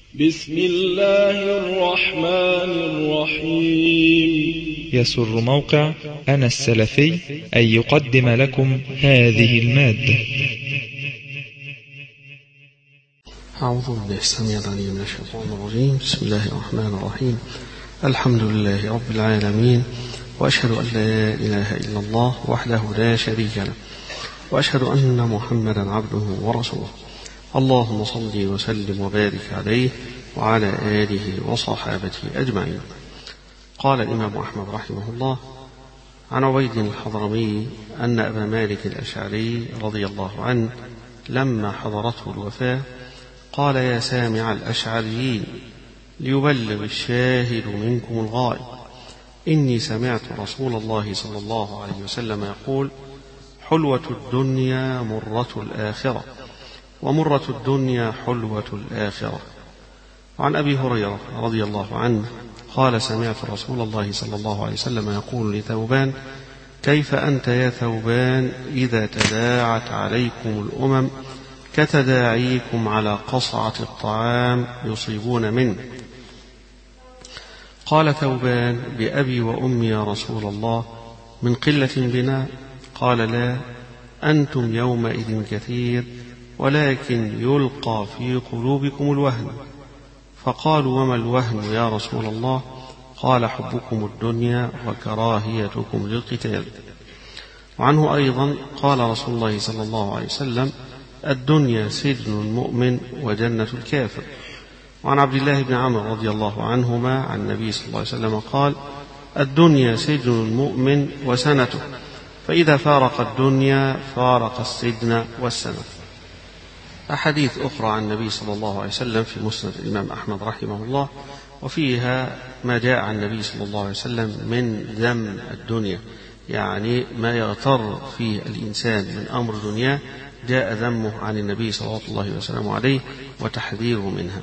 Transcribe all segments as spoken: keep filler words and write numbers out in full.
بسم الله الرحمن الرحيم. يسر موقع أنا السلفي أن يقدم لكم هذه المادة. أعوذ بالله السميع العليم من الشيطان الرجيم. بسم الله الرحمن الرحيم. الحمد لله رب العالمين، وأشهد أن لا إله إلا الله وحده لا شريك له، وأشهد أن محمدا عبده ورسوله. اللهم صل وسلم وبارك عليه وعلى آله وصحابته أجمعين. قال الإمام أحمد رحمه الله عن عبيد الحضرمي أن أبا مالك الأشعري رضي الله عنه لما حضرته الوفاة قال: يا سامع الأشعريين، ليبلغ الشاهد منكم الغائب، إني سمعت رسول الله صلى الله عليه وسلم يقول: حلوة الدنيا مرة الآخرة، ومرة الدنيا حلوة الآخرة. وعن أبي هريرة رضي الله عنه قال: سمعت رسول الله صلى الله عليه وسلم يقول لثوبان: كيف أنت يا ثوبان إذا تداعت عليكم الأمم كتداعيكم على قصعة الطعام يصيبون منه؟ قال ثوبان: بأبي وأمي يا رسول الله، من قلة بنا؟ قال: لا، أنتم يومئذ كثير، ولكن يلقى في قلوبكم الوهن. فقالوا: وما الوهن يا رسول الله؟ قال: حبكم الدنيا وكراهيتكم للقتال. وعنه أيضا قال رسول الله صلى الله عليه وسلم: الدنيا سجن المؤمن وجنة الكافر. وعن عبد الله بن عمرو رضي الله عنهما عن النبي صلى الله عليه وسلم قال: الدنيا سجن المؤمن وسنته، فإذا فارق الدنيا فارق السجن والسنة. أحاديث أخرى عن النبي صلى الله عليه وسلم في مسند الإمام أحمد رحمه الله، وفيها ما جاء عن النبي صلى الله عليه وسلم من ذم الدنيا، يعني ما يغتر فيه الإنسان من أمر دنياه جاء ذمه عن النبي صلى الله عليه وسلم عليه وتحذيره منها.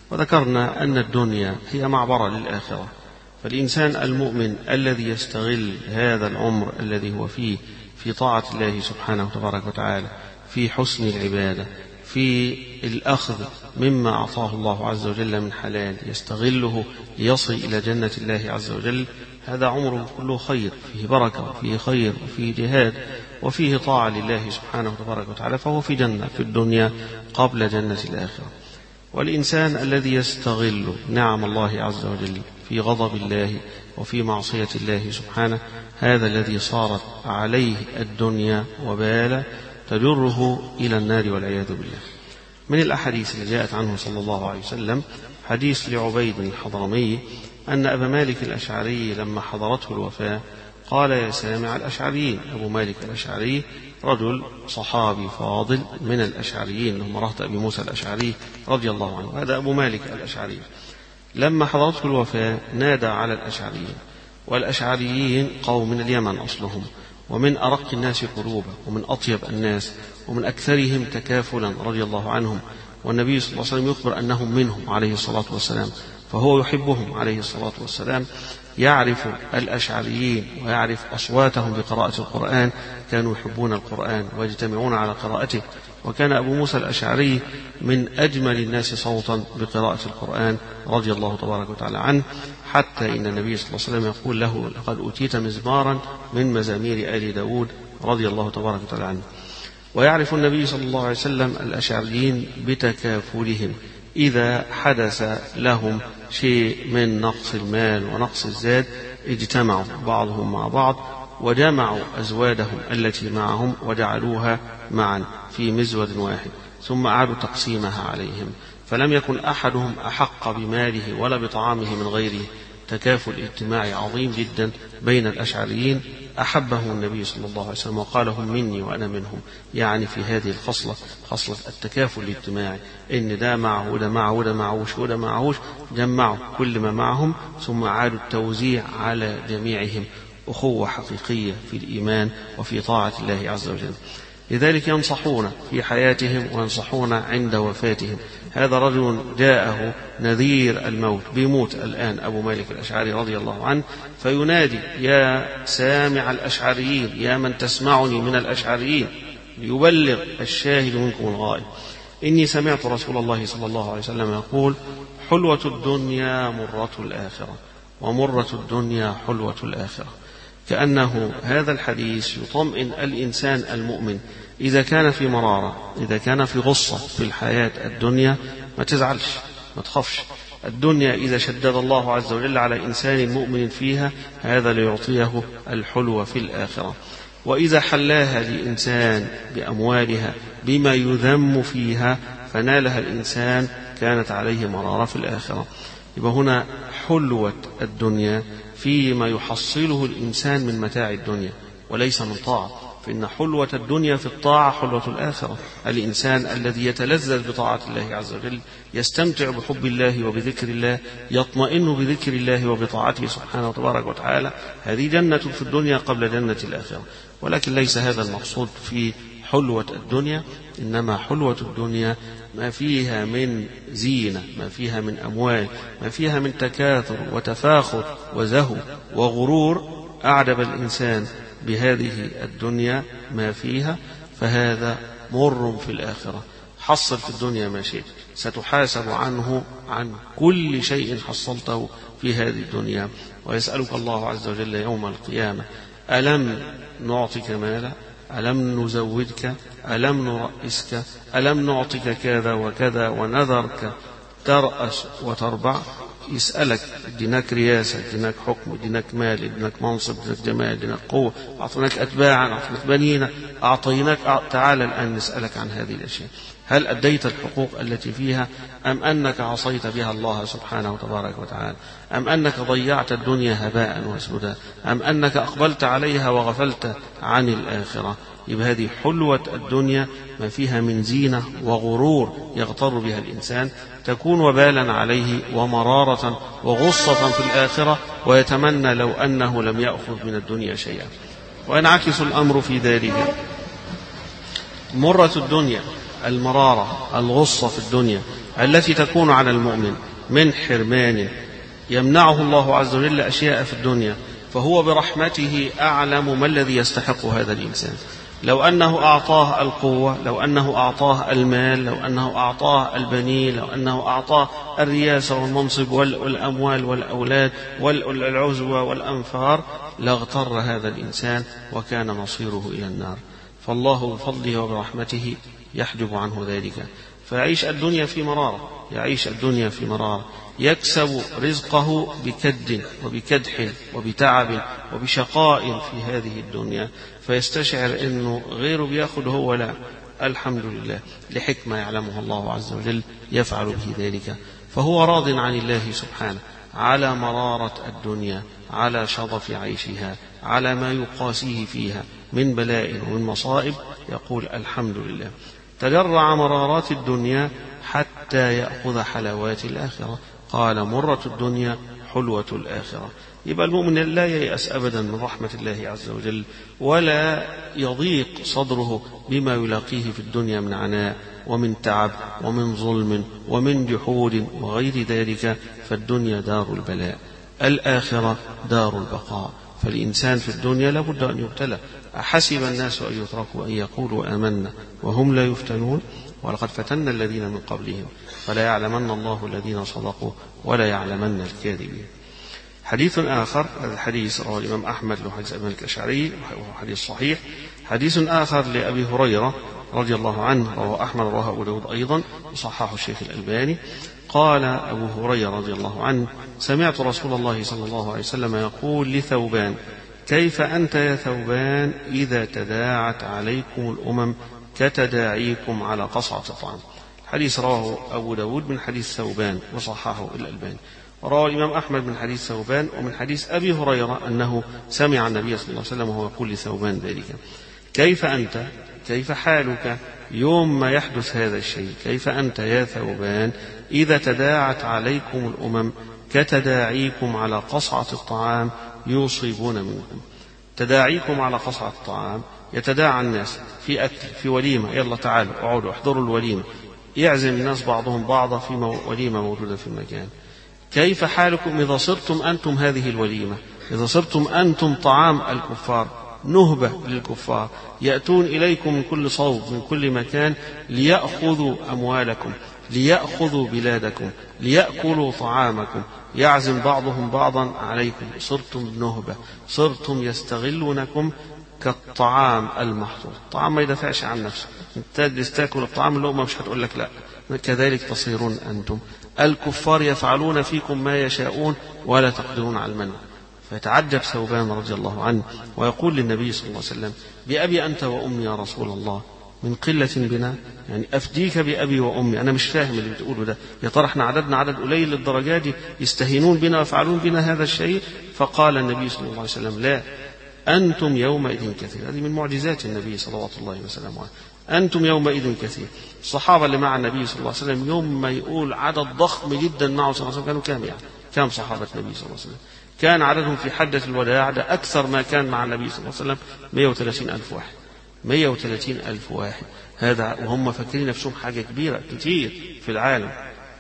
وذكرنا أن الدنيا هي معبرة للآخرة، فالإنسان المؤمن الذي يستغل هذا العمر الذي هو فيه في طاعة الله سبحانه وتبارك وتعالى، في حسن العبادة، في الأخذ مما أعطاه الله عز وجل من حلال، يستغله ليصل إلى جنة الله عز وجل، هذا عمره كله خير، فيه بركة وفيه خير وفيه جهاد وفيه طاعة لله سبحانه وتبارك وتعالى، فهو في جنة في الدنيا قبل جنة الآخرة. والإنسان الذي يستغل نعم الله عز وجل في غضب الله وفي معصية الله سبحانه، هذا الذي صارت عليه الدنيا وبالا تجره إلى النار والعياذ بالله. من الأحاديث اللي جاءت عنه صلى الله عليه وسلم حديث لعبيد الحضرمي أن أبا مالك الأشعري لما حضرته الوفاة قال: يا سامع الأشعريين. أبو مالك الأشعري رجل صحابي فاضل من الأشعريين، هم رهط أبي موسى الأشعري رضي الله عنه، هذا أبو مالك الأشعري. لما حضرته الوفاة نادى على الأشعريين، والأشعريين قوم من اليمن أصلهم، ومن أرق الناس قلوبا، ومن أطيب الناس، ومن أكثرهم تكافلا رضي الله عنهم. والنبي صلى الله عليه وسلم يخبر أنهم منهم عليه الصلاة والسلام، فهو يحبهم عليه الصلاة والسلام، يعرف الأشعريين ويعرف أصواتهم بقراءة القرآن، كانوا يحبون القرآن ويجتمعون على قراءته. وكان أبو موسى الأشعري من أجمل الناس صوتا بقراءة القرآن رضي الله تبارك وتعالى عنه، حتى إن النبي صلى الله عليه وسلم يقول له: لقد أوتيت مزمارا من مزامير آل داود رضي الله تبارك وتعالى عنه. ويعرف النبي صلى الله عليه وسلم الأشعريين بتكافلهم، إذا حدث لهم شيء من نقص المال ونقص الزاد اجتمعوا بعضهم مع بعض وجمعوا أزوادهم التي معهم وجعلوها معا في مزود واحد، ثم أعادوا تقسيمها عليهم، فلم يكن أحدهم أحق بماله ولا بطعامه من غيره. تكافل اجتماعي عظيم جدا بين الأشعريين أحبه النبي صلى الله عليه وسلم وقال: هم مني وأنا منهم، يعني في هذه الخصلة، خصلة التكافل الاجتماعي، إن ده معه وده معه وده معهوش وده معهوش، جمعوا كل ما معهم ثم عادوا التوزيع على جميعهم، أخوة حقيقية في الإيمان وفي طاعة الله عز وجل. لذلك ينصحون في حياتهم وينصحون عند وفاتهم. هذا رجل جاءه نذير الموت، بيموت الآن أبو مالك الأشعري رضي الله عنه، فينادي: يا سامع الأشعريين، يا من تسمعني من الأشعريين، ليبلغ الشاهد منكم الغائب، إني سمعت رسول الله صلى الله عليه وسلم يقول: حلوة الدنيا مرة الآخرة، ومرة الدنيا حلوة الآخرة. كأنه هذا الحديث يطمئن الإنسان المؤمن إذا كان في مرارة، إذا كان في غصة في الحياة الدنيا، ما تزعلش، ما تخافش. الدنيا إذا شدد الله عز وجل على إنسان مؤمن فيها، هذا ليعطيه الحلوة في الآخرة. وإذا حلاها لإنسان بأموالها بما يذم فيها فنالها الإنسان، كانت عليه مرارة في الآخرة. يبقى هنا حلوة الدنيا فيما يحصله الإنسان من متاع الدنيا وليس من طاعة، فإن حلوة الدنيا في الطاعة حلوة الآخرة. الإنسان الذي يتلذذ بطاعة الله عز وجل، يستمتع بحب الله وبذكر الله، يطمئن بذكر الله وبطاعته سبحانه وتبارك وتعالى، هذه جنة في الدنيا قبل جنة الآخرة. ولكن ليس هذا المقصود في حلوة الدنيا، إنما حلوة الدنيا ما فيها من زينة، ما فيها من أموال، ما فيها من تكاثر وتفاخر وزهو وغرور، أعجب الإنسان بهذه الدنيا ما فيها، فهذا مر في الآخرة. حصل في الدنيا ما شئت، ستحاسب عنه عن كل شيء حصلته في هذه الدنيا. ويسألك الله عز وجل يوم القيامة: ألم نعطك مالا؟ ألم نزودك؟ ألم نرئسك؟ ألم نعطك كذا وكذا ونذرك ترأس وتربع؟ يسألك: اديناك رياسة، اديناك حكم، اديناك مال، اديناك منصب، اديناك جمال، اديناك قوة، أعطيناك أتباعا، أعطيناك بنينا، أعطيناك أع... تعال الآن نسألك عن هذه الأشياء. هل أديت الحقوق التي فيها، أم أنك عصيت بها الله سبحانه وتبارك وتعالى، أم أنك ضيعت الدنيا هباء وسدى، أم أنك أقبلت عليها وغفلت عن الآخرة؟ يبقى هذه حلوة الدنيا ما فيها من زينة وغرور يغتر بها الإنسان، تكون وبالا عليه ومرارة وغصة في الآخرة، ويتمنى لو أنه لم يأخذ من الدنيا شيئا. وينعكس الأمر في ذلك. مرة الدنيا، المرارة، الغصة في الدنيا التي تكون على المؤمن من حرمان يمنعه الله عز وجل أشياء في الدنيا، فهو برحمته أعلم ما الذي يستحق هذا الإنسان. لو أنه أعطاه القوة، لو أنه أعطاه المال، لو أنه أعطاه البنين، لو أنه أعطاه الرياسة والمنصب والأموال والأولاد والعزوة والأنفار، لاغتر هذا الإنسان وكان مصيره إلى النار. فالله بفضله وبرحمته يحجب عنه ذلك، فيعيش الدنيا في مرارة، يعيش الدنيا في مرارة، يكسب رزقه بكد وبكدح وبتعب وبشقاء في هذه الدنيا، فيستشعر أنه غيره بيأخذ هو لا، الحمد لله، لحكمة يعلمها الله عز وجل يفعل به ذلك. فهو راض عن الله سبحانه على مرارة الدنيا، على شظف عيشها، على ما يقاسيه فيها من بلاء ومن مصائب، يقول الحمد لله. تجرع مرارات الدنيا حتى يأخذ حلاوات الآخرة. قال: مرة الدنيا حلوة الآخرة. يبقى المؤمن لا ييأس أبدا من رحمة الله عز وجل، ولا يضيق صدره بما يلاقيه في الدنيا من عناء ومن تعب ومن ظلم ومن جحود وغير ذلك. فالدنيا دار البلاء، الآخرة دار البقاء. فالإنسان في الدنيا لابد أن يبتلى. أحسب الناس أن يتركوا أن يقولوا آمنا وهم لا يفتنون، ولقد فتنا الذين من قبلهم فلا يعلمن الله الذين صدقوا ولا يعلمن الكاذبين. حديث آخر، هذا الحديث رواه الإمام أحمد له حديث أبي الكشعري وهو حديث صحيح. حديث آخر لأبي هريرة رضي الله عنه رواه أحمد رواه أبو داود أيضا وصححه الشيخ الألباني. قال أبو هريرة رضي الله عنه: سمعت رسول الله صلى الله عليه وسلم يقول لثوبان: كيف أنت يا ثوبان إذا تداعت عليكم الأمم كتداعيكم على قصعة الطعام. حديث رواه أبو داود من حديث ثوبان وصححه الألباني. وروى الإمام أحمد من حديث ثوبان ومن حديث أبي هريرة أنه سمع النبي صلى الله عليه وسلم وهو يقول لثوبان ذلك: كيف أنت، كيف حالك يوم ما يحدث هذا الشيء؟ كيف أنت يا ثوبان إذا تداعت عليكم الأمم كتداعيكم على قصعة الطعام يصيبون منكم. تداعيكم على قصعة الطعام، يتداعى الناس في أكل، في وليمة، يلا تعالوا اقعدوا احضروا الوليمة، يعزم الناس بعضهم بعضا في وليمة موجودة في المكان. كيف حالكم إذا صرتم أنتم هذه الوليمة، إذا صرتم أنتم طعام الكفار، نهبة للكفار، يأتون إليكم من كل صوب من كل مكان ليأخذوا أموالكم، ليأخذوا بلادكم ليأكلوا طعامكم يعزم بعضهم بعضا عليكم صرتم نهبة صرتم يستغلونكم كالطعام المحظور. الطعام ما يدافعش عن نفسه، تجلس تاكل الطعام اللقمة مش هتقول لك لا، كذلك تصيرون أنتم. الكفار يفعلون فيكم ما يشاءون ولا تقدرون على المنع. فيتعجب ثوبان رضي الله عنه ويقول للنبي صلى الله عليه وسلم بأبي أنت وأمي يا رسول الله من قلة بنا، يعني أفديك بأبي وأمي، أنا مش فاهم اللي بتقوله ده، يا ترى احنا عددنا عدد قليل للدرجات دي يستهينون بنا ويفعلون بنا هذا الشيء؟ فقال النبي صلى الله عليه وسلم لا، أنتم يومئذ كثير. هذه من معجزات النبي صلوات الله وسلامه عليه، أنتم يومئذ كثير. الصحابة اللي مع النبي صلى الله عليه وسلم يوم ما يقول عدد ضخم جدا معه صلى الله عليه وسلم كانوا كام؟ يعني كام صحابة النبي صلى الله عليه وسلم؟ كان عددهم في حجة الوداع ده أكثر ما كان مع النبي صلى الله عليه وسلم مئة وثلاثين ألف واحد مئة وثلاثين ألف واحد. هذا وهم فاكرين نفسهم حاجة كبيرة كتير في العالم.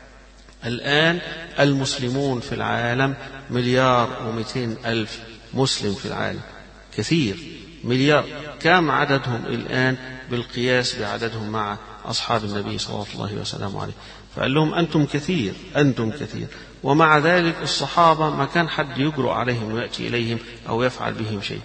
الآن المسلمون في العالم مليار ومئتين ألف مسلم في العالم، كثير مليار. كم عددهم الآن بالقياس بعددهم مع أصحاب النبي صلى الله عليه وسلم عليه؟ فقال لهم أنتم كثير أنتم كثير. ومع ذلك الصحابة ما كان حد يجرؤ عليهم ويأتي إليهم أو يفعل بهم شيء.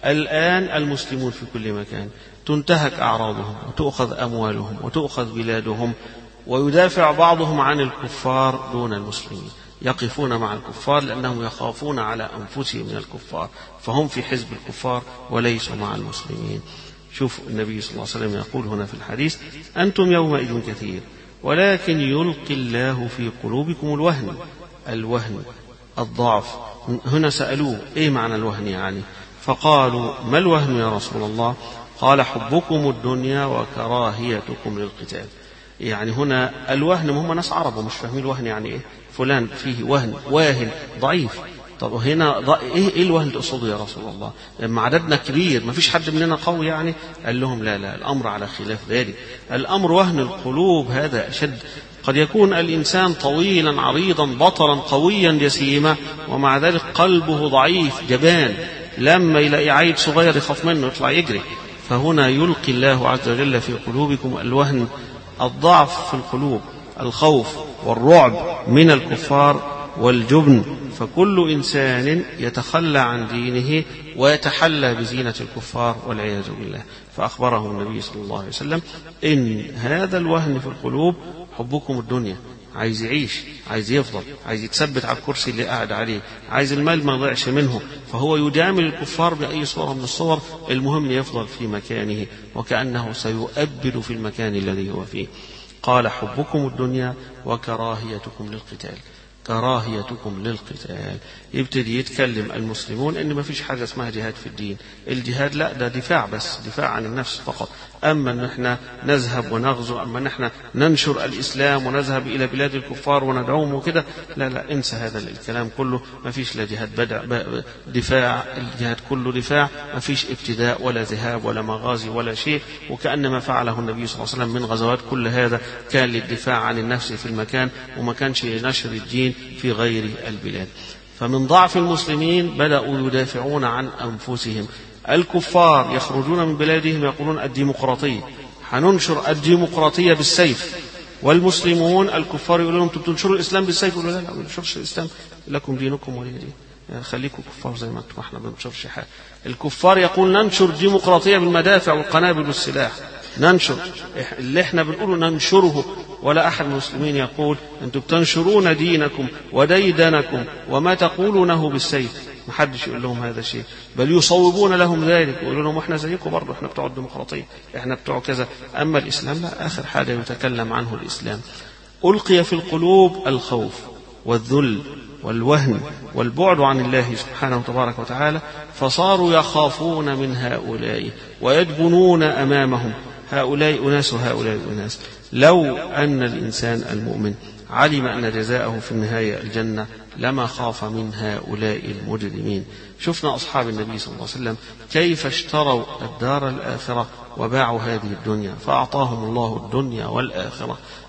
الآن المسلمون في كل مكان تنتهك أعراضهم وتؤخذ أموالهم وتؤخذ بلادهم، ويدافع بعضهم عن الكفار دون المسلمين، يقفون مع الكفار لأنهم يخافون على أنفسهم من الكفار، فهم في حزب الكفار وليسوا مع المسلمين. شوف النبي صلى الله عليه وسلم يقول هنا في الحديث أنتم يومئذ كثير ولكن يلقي الله في قلوبكم الوهن. الوهن الضعف. هنا سألوه إيه معنى الوهن يعني؟ فقالوا ما الوهن يا رسول الله؟ قال حبكم الدنيا وكراهيتكم للقتال. يعني هنا الوهن، هم ناس عرب ومش فاهمين الوهن يعني إيه، فلان فيه وهن واهن ضعيف. طب هنا ض... إيه, إيه الوهن تقصده يا رسول الله؟ لما عددنا كبير ما فيش حد مننا قوي يعني؟ قال لهم لا لا، الأمر على خلاف ذلك. الأمر وهن القلوب، هذا أشد. قد يكون الإنسان طويلا عريضا بطرا قويا جسيما ومع ذلك قلبه ضعيف جبان، لما يلاقي عيل صغير يخاف منه يطلع يجري. فهنا يلقي الله عز وجل في قلوبكم الوهن، الضعف في القلوب، الخوف والرعب من الكفار والجبن. فكل إنسان يتخلى عن دينه ويتحلى بزينة الكفار والعياذ بالله. فأخبره النبي صلى الله عليه وسلم إن هذا الوهن في القلوب حبكم الدنيا، عايز يعيش، عايز يفضل، عايز يتثبت على الكرسي اللي قاعد عليه، عايز المال ما يضيعش منه، فهو يجامل الكفار بأي صورة من الصور، المهم يفضل في مكانه وكأنه سيؤبد في المكان الذي هو فيه. قال حبكم الدنيا وكراهيتكم للقتال. كراهيتكم للقتال. يبتدي يتكلم المسلمون ان ما فيش حاجه اسمها جهاد في الدين، الجهاد لا، ده دفاع بس، دفاع عن النفس فقط. اما ان احنا نذهب ونغزو، اما ان احنا ننشر الاسلام ونذهب الى بلاد الكفار وندعوهم وكده، لا لا، انسى هذا الكلام كله. ما فيش لا جهاد بدع دفاع، الجهاد كله دفاع، ما فيش ابتداء ولا ذهاب ولا مغازي ولا شيء. وكأن ما فعله النبي صلى الله عليه وسلم من غزوات كل هذا كان للدفاع عن النفس في المكان، وما كانش لنشر الدين في غير البلاد. فمن ضعف المسلمين بدأوا يدافعون عن أنفسهم. الكفار يخرجون من بلادهم يقولون الديمقراطية، هننشر الديمقراطية بالسيف. والمسلمون الكفار يقولون انتم بتنشروا الإسلام بالسيف، يقولون لا لا، ما بننشرش الإسلام، لكم دينكم ولي دين، يعني خليكم كفار زي ما انتم، احنا ما بننشرش حاجة. الكفار يقول ننشر ديمقراطية بالمدافع والقنابل والسلاح، ننشر اللي احنا بنقوله ننشره. ولا أحد من المسلمين يقول أنتم بتنشرون دينكم وديدنكم وما تقولونه بالسيف، ما حدش يقول لهم هذا الشيء، بل يصوبون لهم ذلك ويقولون لهم احنا زيكم برضه، احنا بتوع الديمقراطية، احنا بتوع كذا. أما الإسلام لا، آخر حاجة يتكلم عنه الإسلام. ألقي في القلوب الخوف والذل والوهن والبعد عن الله سبحانه وتبارك وتعالى، فصاروا يخافون من هؤلاء ويدبنون أمامهم، هؤلاء أناس وهؤلاء أناس. لو أن الإنسان المؤمن علم أن جزاءه في النهاية الجنة لما خاف من هؤلاء المجرمين. شفنا أصحاب النبي صلى الله عليه وسلم كيف اشتروا الدار الآخرة وباعوا هذه الدنيا، فأعطاهم الله الدنيا والآخرة.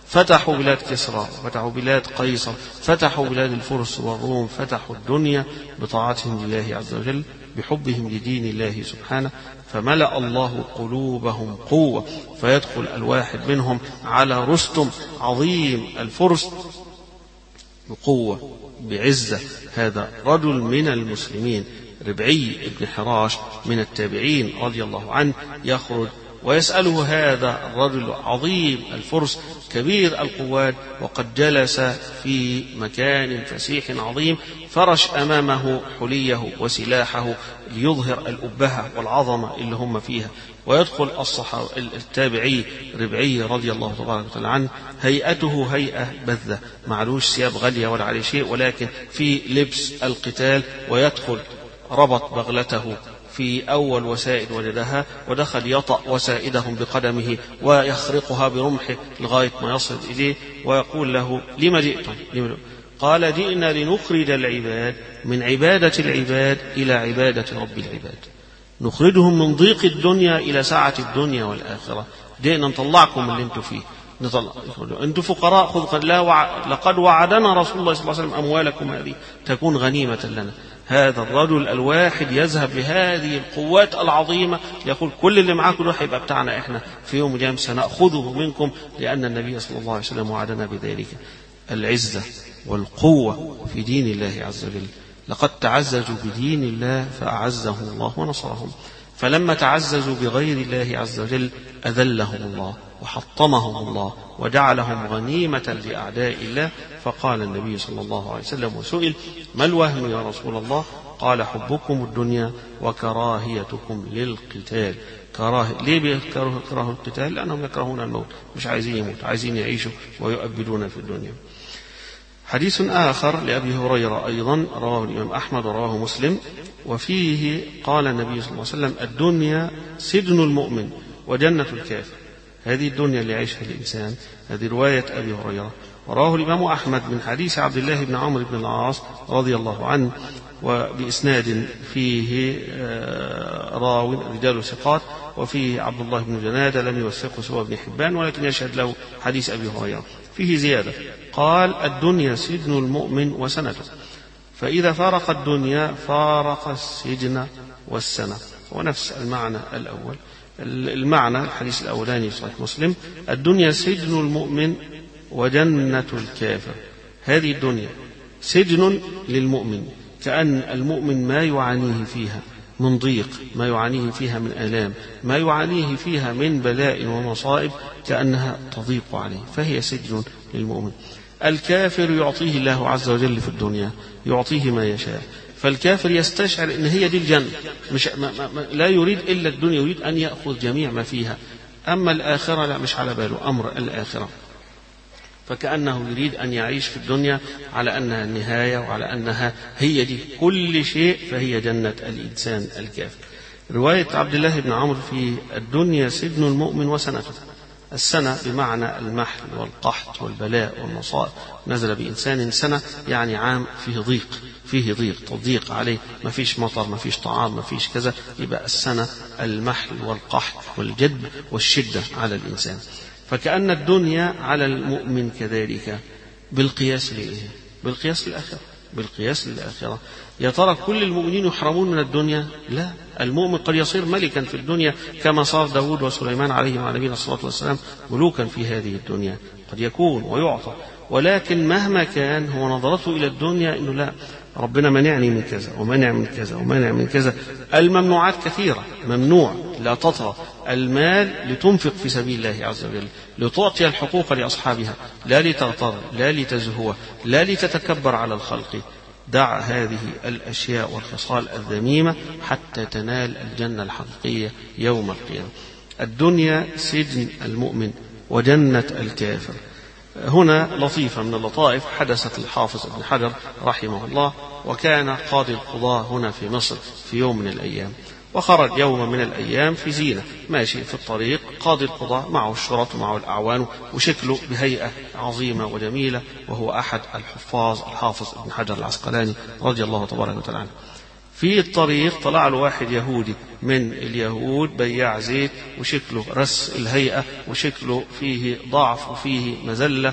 فتحوا بلاد كسرى، فتحوا بلاد قيصر، فتحوا بلاد الفرس والروم، فتحوا الدنيا بطاعتهم لله عز وجل، بحبهم لدين الله سبحانه، فملأ الله قلوبهم قوة، فيدخل الواحد منهم على رستم عظيم الفرس بقوة بعزة. هذا رجل من المسلمين ربعي بن حراش من التابعين رضي الله عنه يخرج ويسأله هذا الرجل عظيم الفرس كبير القوات، وقد جلس في مكان فسيح عظيم، فرش أمامه حليه وسلاحه ليظهر الأبهة والعظمة اللي هم فيها. ويدخل الصحابة التابعي ربعي رضي الله تبارك وتعالى عنه، هيئته هيئة بذة، معلوش ثياب غالية ولا عليه شيء، ولكن في لبس القتال، ويدخل ربط بغلته في أول وسائد وجدها، ودخل يطأ وسائدهم بقدمه ويخرقها برمحه لغاية ما يصل إليه، ويقول له: لما جئتم؟ قال: جئنا لنخرج العباد من عبادة العباد إلى عبادة رب العباد، نخرجهم من ضيق الدنيا إلى سعة الدنيا والآخرة، جئنا نطلعكم من اللي انتم فيه، نطلع انتم فقراء، خذ لا وع... لقد وعدنا رسول الله صلى الله عليه وسلم أموالكم هذه تكون غنيمة لنا. هذا الرجل الواحد يذهب بهذه القوات العظيمة، يقول: كل اللي معاكم ده هيبقى بتاعنا احنا في يوم جام، سنأخذه منكم، لأن النبي صلى الله عليه وسلم وعدنا بذلك. العزة والقوة في دين الله عز وجل. لقد تعززوا بدين الله فأعزهم الله ونصرهم، فلما تعززوا بغير الله عز وجل أذلهم الله وحطمهم الله وجعلهم غنيمة لأعداء الله. فقال النبي صلى الله عليه وسلم وسئل: ما الوهم يا رسول الله؟ قال: حبكم الدنيا وكراهيتكم للقتال. كراهية ليه بيكرهوا القتال؟ لأنهم يكرهون الموت، مش عايزين يموت، عايزين يعيشوا ويؤبدون في الدنيا. حديث آخر لأبي هريرة أيضا رواه الإمام أحمد ورواه مسلم، وفيه قال النبي صلى الله عليه وسلم: الدنيا سجن المؤمن وجنة الكافر. هذه الدنيا اللي يعيشها الإنسان، هذه رواية أبي هريرة، وراه الإمام أحمد من حديث عبد الله بن عمرو بن العاص رضي الله عنه، وبإسناد فيه راو رجال ثقات، وفيه عبد الله بن جنادة لم يوثقه سوى ابن حبان، ولكن يشهد له حديث أبي هريرة فيه زيادة. قال: الدنيا سجن المؤمن وسنته، فإذا فارق الدنيا فارق السجن والسنة. ونفس المعنى الأول. المعنى الحديث الأولاني صحيح مسلم: الدنيا سجن المؤمن وجنة الكافر. هذه الدنيا سجن للمؤمن، كأن المؤمن ما يعانيه فيها من ضيق، ما يعانيه فيها من آلام، ما يعانيه فيها من بلاء ومصائب، كأنها تضيق عليه، فهي سجن للمؤمن. الكافر يعطيه الله عز وجل في الدنيا، يعطيه ما يشاء، فالكافر يستشعر ان هي دي الجنة، مش ما ما لا يريد الا الدنيا، يريد ان ياخذ جميع ما فيها. اما الاخره لا، مش على باله امر الاخره، فكانه يريد ان يعيش في الدنيا على انها النهايه وعلى انها هي دي كل شيء، فهي جنه الانسان الكافر. روايه عبد الله بن عمرو في الدنيا سجن المؤمن وسنته. السنة بمعنى المحن والقحط والبلاء والمصائب، نزل بإنسان سنة يعني عام فيه ضيق، فيه ضيق تضيق عليه، ما فيش مطر، ما فيش طعام، ما فيش كذا، يبقى السنة المحن والقحط والجدب والشدة على الإنسان. فكأن الدنيا على المؤمن كذلك، بالقياس لإيه؟ بالقياس للآخرة، بالقياس للآخرة. يا ترى كل المؤمنين يحرمون من الدنيا؟ لا، المؤمن قد يصير ملكا في الدنيا كما صار داود وسليمان عليهم وعلى نبينا الصلاة والسلام ملوكا في هذه الدنيا، قد يكون ويعطى، ولكن مهما كان هو نظرته إلى الدنيا إنه لا، ربنا منعني من كذا ومنع من كذا ومنع من كذا. الممنوعات كثيرة، ممنوع لا تطرى المال لتنفق في سبيل الله عز وجل، لتعطي الحقوق لأصحابها، لا لتغتر، لا لتزهو، لا لتتكبر على الخلق. دع هذه الأشياء والخصال الذميمة حتى تنال الجنة الحقيقية يوم القيامة. الدنيا سجن المؤمن وجنة الكافر. هنا لطيفة من اللطائف حدثت الحافظ ابن حجر رحمه الله، وكان قاضي القضاة هنا في مصر في يوم من الأيام، وخرج يوم من الأيام في زينة، ماشي في الطريق قاضي القضاة معه الشرط ومعه الأعوان، وشكله بهيئة عظيمة وجميلة، وهو أحد الحفاظ الحافظ ابن حجر العسقلاني رضي الله تبارك وتعالى عنه. في الطريق طلع له واحد يهودي من اليهود بياع زيت، وشكله رس الهيئة، وشكله فيه ضعف وفيه مزلة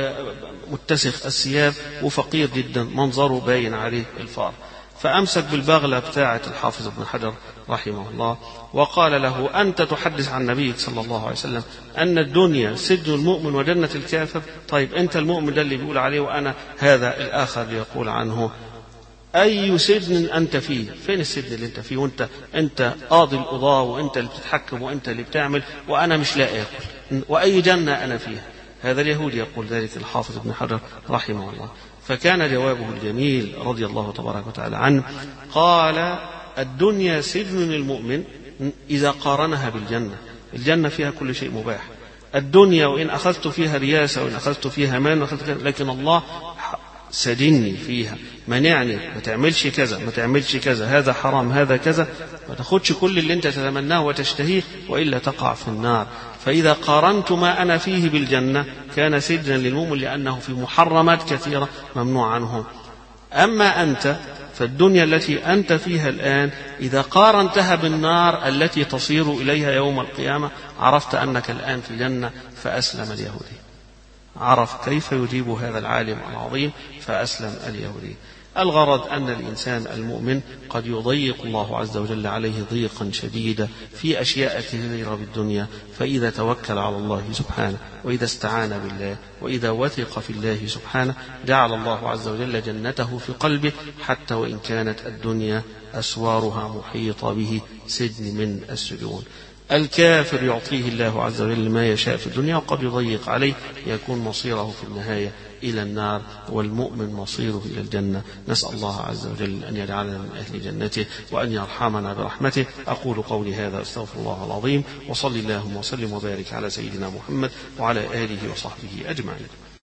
ومتسخ الثياب وفقير جدا، منظره باين عليه الفار. فأمسك بالبغلة بتاعة الحافظ ابن حجر رحمه الله وقال له: أنت تحدث عن نبيك صلى الله عليه وسلم أن الدنيا سجن المؤمن وجنة الكافر. طيب أنت المؤمن ده اللي بيقول عليه، وأنا هذا الآخر بيقول عنه. أي سجن أنت فيه؟ فين السجن اللي أنت فيه وأنت أنت قاضي القضاة وأنت اللي بتتحكم وأنت اللي بتعمل وأنا مش لاقي أكل؟ وأي جنة أنا فيها؟ هذا اليهود يقول ذلك الحافظ ابن حجر رحمه الله. فكان جوابه الجميل رضي الله تبارك وتعالى عنه، قال: الدنيا سجن المؤمن إذا قارنها بالجنة. الجنة فيها كل شيء مباح. الدنيا وإن أخذت فيها رياسة وإن أخذت فيها مال وأخذت، لكن الله سجني فيها، منعني ما تعملش كذا ما تعملش كذا، هذا حرام هذا كذا، ما تاخدش كل اللي انت تتمناه وتشتهيه وإلا تقع في النار. فإذا قارنت ما أنا فيه بالجنة كان سجنا للمؤمن لأنه في محرمات كثيرة ممنوع عنه. أما أنت فالدنيا التي أنت فيها الآن إذا قارنتها بالنار التي تصير إليها يوم القيامة عرفت أنك الآن في جنة. فأسلم اليهودي، عرف كيف يجيب هذا العالم العظيم فأسلم اليهودي. الغرض أن الإنسان المؤمن قد يضيق الله عز وجل عليه ضيقا شديدا في أشياء كثيرة بالدنيا، فإذا توكل على الله سبحانه وإذا استعان بالله وإذا وثق في الله سبحانه جعل الله عز وجل جنته في قلبه، حتى وإن كانت الدنيا أسوارها محيطة به سجن من السجون. الكافر يعطيه الله عز وجل ما يشاء في الدنيا وقد يضيق عليه، يكون مصيره في النهاية إلى النار، والمؤمن مصيره إلى الجنة. نسأل الله عز وجل أن يجعلنا من أهل جنته وأن يرحمنا برحمته. أقول قولي هذا أستغفر الله العظيم، وصلي اللهم وسلم وبارك على سيدنا محمد وعلى آله وصحبه أجمعين.